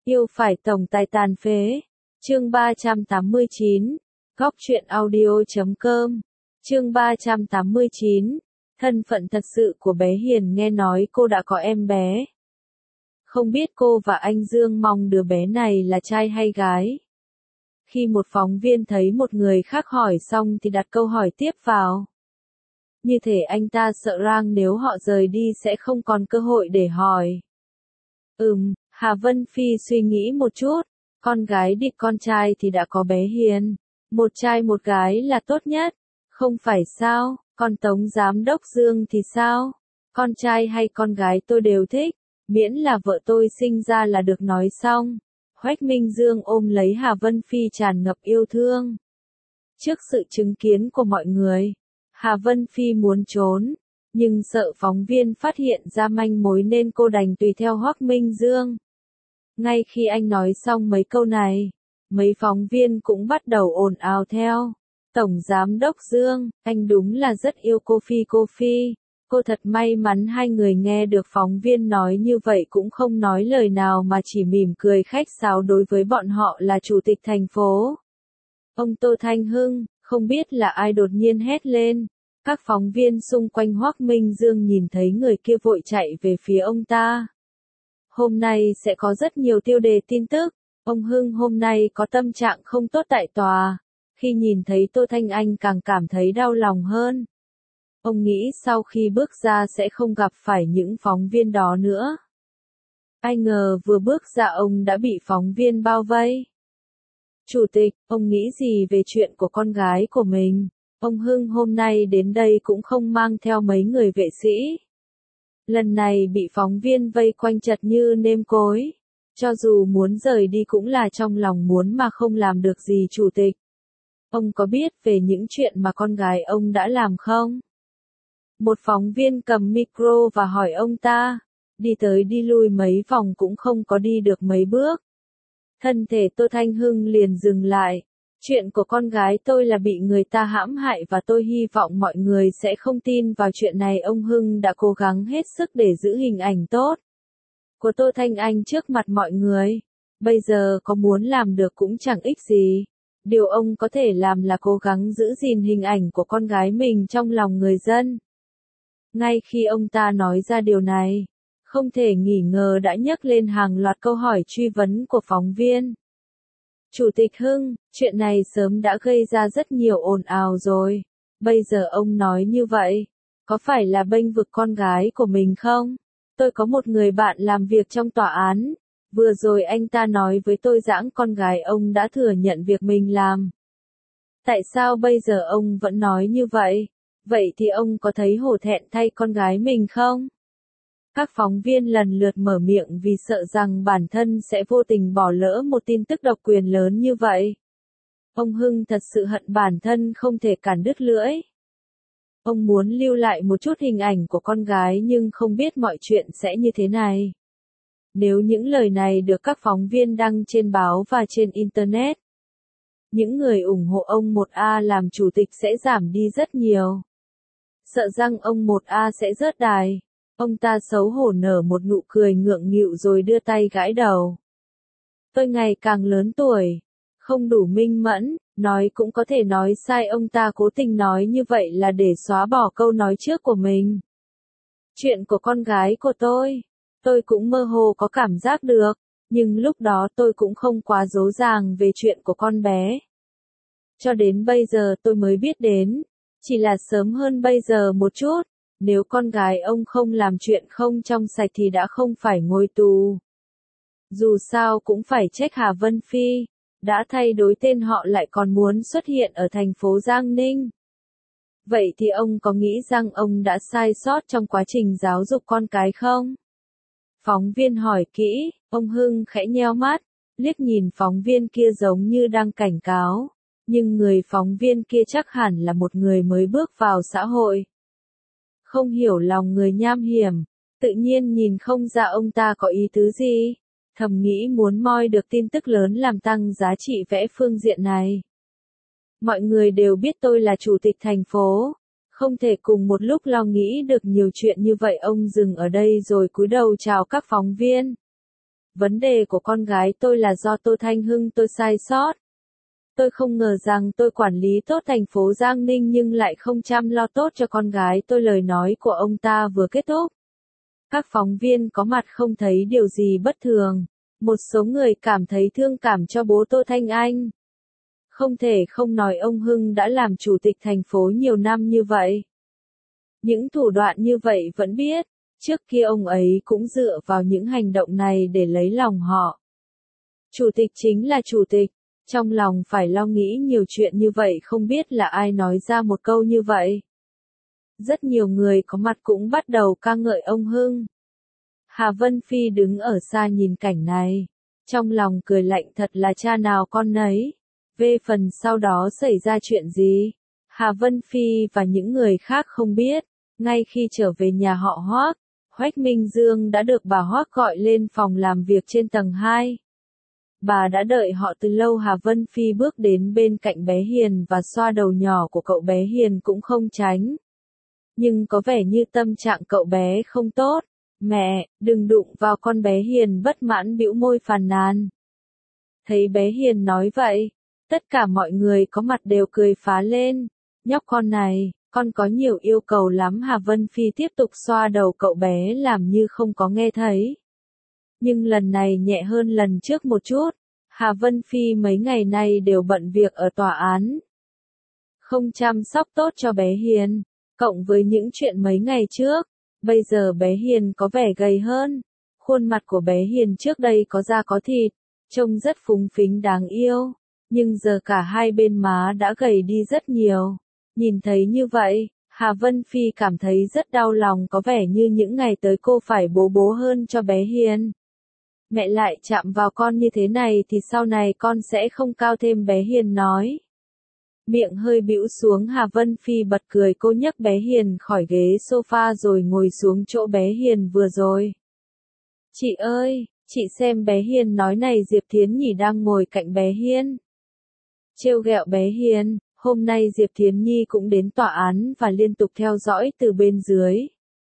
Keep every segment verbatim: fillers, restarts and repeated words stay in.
Yêu phải tổng tài tàn phế. Chương ba trăm tám mươi chín. Góc truyện audio chấm com. Chương ba trăm tám mươi chín. Thân phận thật sự của bé Hiền. Nghe nói cô đã có em bé. Không biết cô và anh Dương mong đứa bé này là trai hay gái. Khi một phóng viên thấy một người khác hỏi xong thì đặt câu hỏi tiếp vào. Như thể anh ta sợ rằng nếu họ rời đi sẽ không còn cơ hội để hỏi. Ừm, Hà Vân Phi suy nghĩ một chút. Con gái địch con trai thì đã có bé Hiền. Một trai một gái là tốt nhất. Không phải sao, còn Tống Giám đốc Dương thì sao? Con trai hay con gái tôi đều thích. Miễn là vợ tôi sinh ra là được nói xong. Hoách Minh Dương ôm lấy Hà Vân Phi tràn ngập yêu thương. Trước sự chứng kiến của mọi người, Hà Vân Phi muốn trốn, nhưng sợ phóng viên phát hiện ra manh mối nên cô đành tùy theo Hoách Minh Dương. Ngay khi anh nói xong mấy câu này, mấy phóng viên cũng bắt đầu ồn ào theo. Tổng Giám đốc Dương, anh đúng là rất yêu cô Phi cô Phi. Cô thật may mắn. Hai người nghe được phóng viên nói như vậy cũng không nói lời nào mà chỉ mỉm cười khách sáo đối với bọn họ là chủ tịch thành phố. Ông Tô Thanh Hưng, không biết là ai đột nhiên hét lên. Các phóng viên xung quanh Hoắc Minh Dương nhìn thấy người kia vội chạy về phía ông ta. Hôm nay sẽ có rất nhiều tiêu đề tin tức. Ông Hưng hôm nay có tâm trạng không tốt tại tòa. Khi nhìn thấy Tô Thanh Anh càng cảm thấy đau lòng hơn. Ông nghĩ sau khi bước ra sẽ không gặp phải những phóng viên đó nữa. Ai ngờ vừa bước ra ông đã bị phóng viên bao vây. Chủ tịch, ông nghĩ gì về chuyện của con gái của mình? Ông Hưng hôm nay đến đây cũng không mang theo mấy người vệ sĩ. Lần này bị phóng viên vây quanh chật như nêm cối. Cho dù muốn rời đi cũng là trong lòng muốn mà không làm được gì chủ tịch. Ông có biết về những chuyện mà con gái ông đã làm không? Một phóng viên cầm micro và hỏi ông ta, đi tới đi lui mấy vòng cũng không có đi được mấy bước. Thân thể Tô Thanh Hưng liền dừng lại. Chuyện của con gái tôi là bị người ta hãm hại và tôi hy vọng mọi người sẽ không tin vào chuyện này. Ông Hưng đã cố gắng hết sức để giữ hình ảnh tốt của Tô Thanh Anh trước mặt mọi người. Bây giờ có muốn làm được cũng chẳng ích gì. Điều ông có thể làm là cố gắng giữ gìn hình ảnh của con gái mình trong lòng người dân. Ngay khi ông ta nói ra điều này, không thể nghi ngờ đã nhấc lên hàng loạt câu hỏi truy vấn của phóng viên. Chủ tịch Hưng, chuyện này sớm đã gây ra rất nhiều ồn ào rồi. Bây giờ ông nói như vậy, có phải là bênh vực con gái của mình không? Tôi có một người bạn làm việc trong tòa án. Vừa rồi anh ta nói với tôi rằng con gái ông đã thừa nhận việc mình làm. Tại sao bây giờ ông vẫn nói như vậy? Vậy thì ông có thấy hổ thẹn thay con gái mình không? Các phóng viên lần lượt mở miệng vì sợ rằng bản thân sẽ vô tình bỏ lỡ một tin tức độc quyền lớn như vậy. Ông Hưng thật sự hận bản thân không thể cản đứt lưỡi. Ông muốn lưu lại một chút hình ảnh của con gái nhưng không biết mọi chuyện sẽ như thế này. Nếu những lời này được các phóng viên đăng trên báo và trên Internet, những người ủng hộ ông một A làm chủ tịch sẽ giảm đi rất nhiều. Sợ rằng ông một A sẽ rớt đài. Ông ta xấu hổ nở một nụ cười ngượng nghịu rồi đưa tay gãi đầu. Tôi ngày càng lớn tuổi, không đủ minh mẫn, nói cũng có thể nói sai. Ông ta cố tình nói như vậy là để xóa bỏ câu nói trước của mình. Chuyện của con gái của tôi, tôi cũng mơ hồ có cảm giác được, nhưng lúc đó tôi cũng không quá dỗ dàng về chuyện của con bé. Cho đến bây giờ tôi mới biết đến, chỉ là sớm hơn bây giờ một chút. Nếu con gái ông không làm chuyện không trong sạch thì đã không phải ngồi tù. Dù sao cũng phải trách Hà Vân Phi, đã thay đổi tên họ lại còn muốn xuất hiện ở thành phố Giang Ninh. Vậy thì ông có nghĩ rằng ông đã sai sót trong quá trình giáo dục con cái không? Phóng viên hỏi kỹ, ông Hưng khẽ nheo mắt, liếc nhìn phóng viên kia giống như đang cảnh cáo. Nhưng người phóng viên kia chắc hẳn là một người mới bước vào xã hội. Không hiểu lòng người nham hiểm, tự nhiên nhìn không ra ông ta có ý tứ gì. Thầm nghĩ muốn moi được tin tức lớn làm tăng giá trị vẽ phương diện này. Mọi người đều biết tôi là chủ tịch thành phố, không thể cùng một lúc lo nghĩ được nhiều chuyện như vậy. Ông dừng ở đây rồi cúi đầu chào các phóng viên. vấn đề của con gái tôi là do Tô Thanh Hưng tôi sai sót. Tôi không ngờ rằng tôi quản lý tốt thành phố Giang Ninh nhưng lại không chăm lo tốt cho con gái tôi. Lời nói của ông ta vừa kết thúc. Các phóng viên có mặt không thấy điều gì bất thường. Một số người cảm thấy thương cảm cho bố Tô Thanh Anh. Không thể không nói ông Hưng đã làm chủ tịch thành phố nhiều năm như vậy. Những thủ đoạn như vậy vẫn biết, trước kia ông ấy cũng dựa vào những hành động này để lấy lòng họ. Chủ tịch chính là chủ tịch, trong lòng phải lo nghĩ nhiều chuyện như vậy, không biết là ai nói ra một câu như vậy. Rất nhiều người có mặt cũng bắt đầu ca ngợi ông Hưng. Hà Vân Phi đứng ở xa nhìn cảnh này, trong lòng cười lạnh, thật là cha nào con nấy. Về phần sau đó xảy ra chuyện gì, Hà Vân Phi và những người khác không biết. Ngay khi trở về nhà họ Hoác, Hoác Minh Dương đã được bà Hoác gọi lên phòng làm việc trên tầng hai. Bà đã đợi họ từ lâu. Hà Vân Phi bước đến bên cạnh bé Hiền và xoa đầu nhỏ của cậu bé. Hiền cũng không tránh, nhưng có vẻ như tâm trạng cậu bé không tốt. Mẹ, đừng đụng vào con bé. Hiền bất mãn bĩu môi phàn nàn. Thấy bé Hiền nói vậy, tất cả mọi người có mặt đều cười phá lên. Nhóc con này, con có nhiều yêu cầu lắm. Hà Vân Phi tiếp tục xoa đầu cậu bé làm như không có nghe thấy. Nhưng lần này nhẹ hơn lần trước một chút. Hà Vân Phi mấy ngày nay đều bận việc ở tòa án, không chăm sóc tốt cho bé Hiền, cộng với những chuyện mấy ngày trước, bây giờ bé Hiền có vẻ gầy hơn. Khuôn mặt của bé Hiền trước đây có da có thịt, trông rất phúng phính đáng yêu, nhưng giờ cả hai bên má đã gầy đi rất nhiều. Nhìn thấy như vậy, Hà Vân Phi cảm thấy rất đau lòng, có vẻ như những ngày tới cô phải bố bố hơn cho bé Hiền. Mẹ lại chạm vào con như thế này thì sau này con sẽ không cao thêm, bé Hiền nói. Miệng hơi bĩu xuống, Hà Vân Phi bật cười. Cô nhấc bé Hiền khỏi ghế sofa rồi ngồi xuống chỗ bé Hiền vừa rồi. Chị ơi, chị xem, bé Hiền nói. Này, Diệp Thiến Nhi đang ngồi cạnh bé Hiền, trêu ghẹo bé Hiền. Hôm nay Diệp Thiến Nhi cũng đến tòa án và liên tục theo dõi từ bên dưới.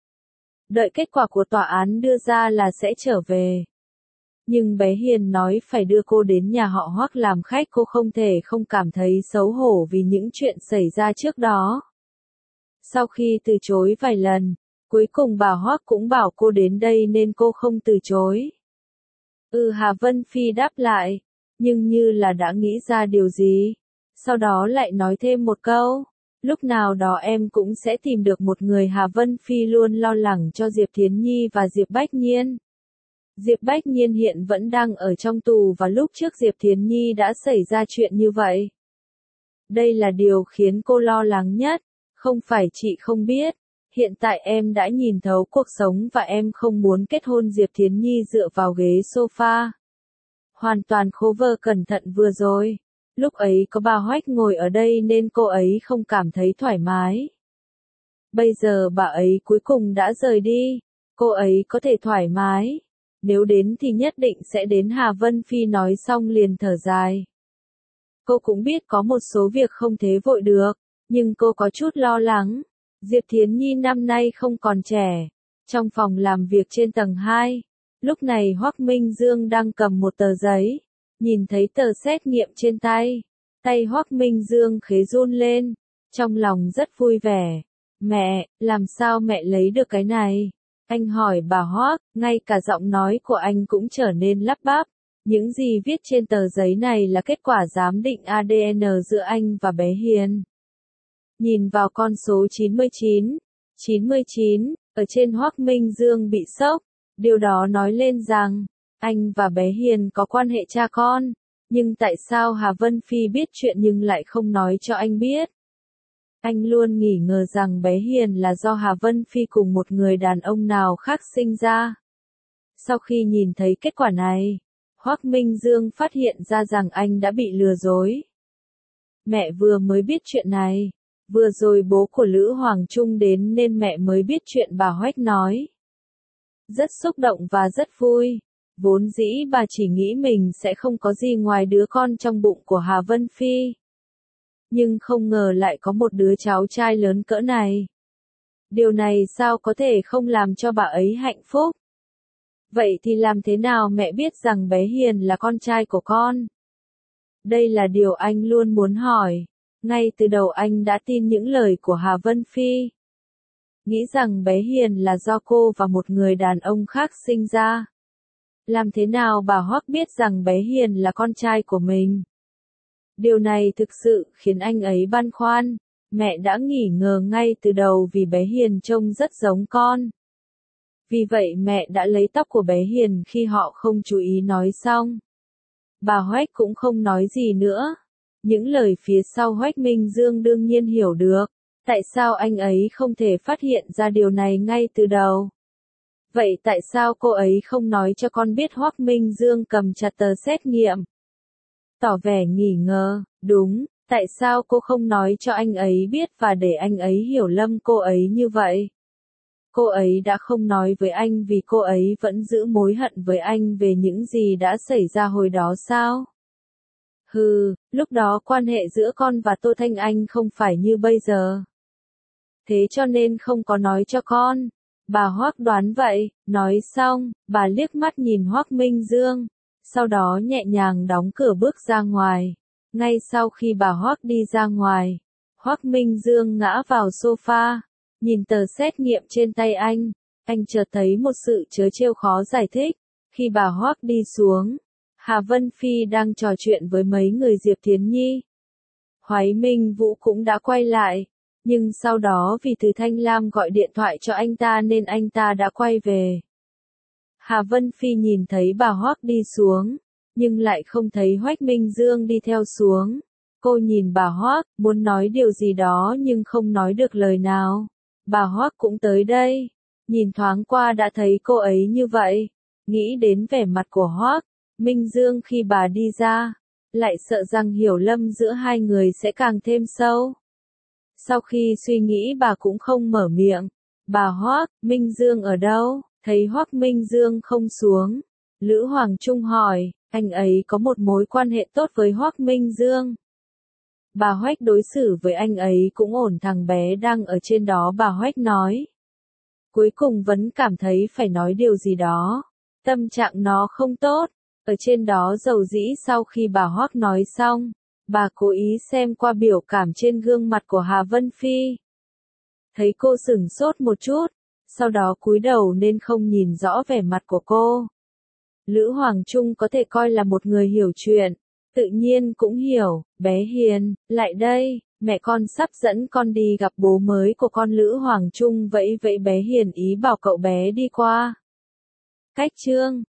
Đợi kết quả của tòa án đưa ra là sẽ trở về. Nhưng bé Hiền nói phải đưa cô đến nhà họ Hoác làm khách. Cô không thể không cảm thấy xấu hổ vì những chuyện xảy ra trước đó. Sau khi từ chối vài lần, cuối cùng bà Hoác cũng bảo cô đến đây nên cô không từ chối. Ừ, Hà Vân Phi đáp lại, nhưng như là đã nghĩ ra điều gì. Sau đó lại nói thêm một câu, lúc nào đó em cũng sẽ tìm được một người. Hà Vân Phi luôn lo lắng cho Diệp Thiến Nhi và Diệp Bách Nhiên. Diệp Bách Nhiên hiện vẫn đang ở trong tù và lúc trước Diệp Thiến Nhi đã xảy ra chuyện như vậy. Đây là điều khiến cô lo lắng nhất. Không phải chị không biết, hiện tại em đã nhìn thấu cuộc sống và em không muốn kết hôn. Diệp Thiến Nhi dựa vào ghế sofa, hoàn toàn khố vơ. Cẩn thận vừa rồi, lúc ấy có bà Hoách ngồi ở đây nên cô ấy không cảm thấy thoải mái. Bây giờ bà ấy cuối cùng đã rời đi, cô ấy có thể thoải mái. Nếu đến thì nhất định sẽ đến. Hà Vân Phi nói xong liền thở dài. Cô cũng biết có một số việc không thế vội được, nhưng cô có chút lo lắng. Diệp Thiến Nhi năm nay không còn trẻ. Trong phòng làm việc trên tầng hai, lúc này Hoác Minh Dương đang cầm một tờ giấy. Nhìn thấy tờ xét nghiệm trên tay, tay Hoác Minh Dương khẽ run lên, trong lòng rất vui vẻ. Mẹ, làm sao mẹ lấy được cái này? Anh hỏi bà Hoác, ngay cả giọng nói của anh cũng trở nên lắp bắp. Những gì viết trên tờ giấy này là kết quả giám định a đê en giữa anh và bé Hiền. Nhìn vào con số chín mươi chín, chín mươi chín, ở trên, Hoác Minh Dương bị sốc. Điều đó nói lên rằng, anh và bé Hiền có quan hệ cha con. Nhưng tại sao Hà Vân Phi biết chuyện nhưng lại không nói cho anh biết? Anh luôn nghi ngờ rằng bé Hiền là do Hà Vân Phi cùng một người đàn ông nào khác sinh ra. Sau khi nhìn thấy kết quả này, Hoác Minh Dương phát hiện ra rằng anh đã bị lừa dối. Mẹ vừa mới biết chuyện này, vừa rồi bố của Lữ Hoàng Trung đến nên mẹ mới biết chuyện, bà Hoách nói. Rất xúc động và rất vui. Vốn dĩ bà chỉ nghĩ mình sẽ không có gì ngoài đứa con trong bụng của Hà Vân Phi. Nhưng không ngờ lại có một đứa cháu trai lớn cỡ này. Điều này sao có thể không làm cho bà ấy hạnh phúc? Vậy thì làm thế nào mẹ biết rằng bé Hiền là con trai của con? Đây là điều anh luôn muốn hỏi. Ngay từ đầu anh đã tin những lời của Hà Vân Phi. Nghĩ rằng bé Hiền là do cô và một người đàn ông khác sinh ra. Làm thế nào bà Hoắc biết rằng bé Hiền là con trai của mình? Điều này thực sự khiến anh ấy băn khoăn. Mẹ đã nghi ngờ ngay từ đầu vì bé Hiền trông rất giống con. Vì vậy mẹ đã lấy tóc của bé Hiền khi họ không chú ý nói xong. Bà Hoắc cũng không nói gì nữa. Những lời phía sau Hoắc Minh Dương đương nhiên hiểu được. Tại sao anh ấy không thể phát hiện ra điều này ngay từ đầu? Vậy tại sao cô ấy không nói cho con biết Hoắc Minh Dương cầm chặt tờ xét nghiệm? Tỏ vẻ nghi ngờ, đúng, tại sao cô không nói cho anh ấy biết và để anh ấy hiểu lầm cô ấy như vậy? Cô ấy đã không nói với anh vì cô ấy vẫn giữ mối hận với anh về những gì đã xảy ra hồi đó sao? Hừ, lúc đó quan hệ giữa con và Tô Thanh Anh không phải như bây giờ. Thế cho nên không có nói cho con. Bà Hoắc đoán vậy, nói xong, bà liếc mắt nhìn Hoắc Minh Dương, sau đó nhẹ nhàng đóng cửa bước ra ngoài. Ngay sau khi bà Hoắc đi ra ngoài, Hoắc Minh Dương ngã vào sofa, nhìn tờ xét nghiệm trên tay anh, anh chợt thấy một sự trớ trêu khó giải thích. Khi bà Hoắc đi xuống, Hà Vân Phi đang trò chuyện với mấy người Diệp Thiến Nhi. Hoái Minh Vũ cũng đã quay lại. Nhưng sau đó vì Từ Thanh Lam gọi điện thoại cho anh ta nên anh ta đã quay về. Hà Vân Phi nhìn thấy bà Hoắc đi xuống, nhưng lại không thấy Hoắc Minh Dương đi theo xuống. Cô nhìn bà Hoắc, muốn nói điều gì đó nhưng không nói được lời nào. Bà Hoắc cũng tới đây, nhìn thoáng qua đã thấy cô ấy như vậy, nghĩ đến vẻ mặt của Hoắc Minh Dương khi bà đi ra, lại sợ rằng hiểu lầm giữa hai người sẽ càng thêm sâu. Sau khi suy nghĩ bà cũng không mở miệng. Bà Hoắc Minh Dương ở đâu? Thấy Hoắc Minh Dương không xuống, Lữ Hoàng Trung hỏi, anh ấy có một mối quan hệ tốt với Hoắc Minh Dương. Bà Hoắc đối xử với anh ấy cũng ổn, thằng bé đang ở trên đó, bà Hoắc nói. Cuối cùng vẫn cảm thấy phải nói điều gì đó. Tâm trạng nó không tốt. Ở trên đó dầu dĩ. Sau khi bà Hoắc nói xong, bà cố ý xem qua biểu cảm trên gương mặt của Hà Vân Phi. Thấy cô sửng sốt một chút, sau đó cúi đầu nên không nhìn rõ vẻ mặt của cô. Lữ Hoàng Trung có thể coi là một người hiểu chuyện, tự nhiên cũng hiểu. Bé Hiền, lại đây, mẹ con sắp dẫn con đi gặp bố mới của con. Lữ Hoàng Trung vẫy vẫy bé Hiền ý bảo cậu bé đi qua. Cách chương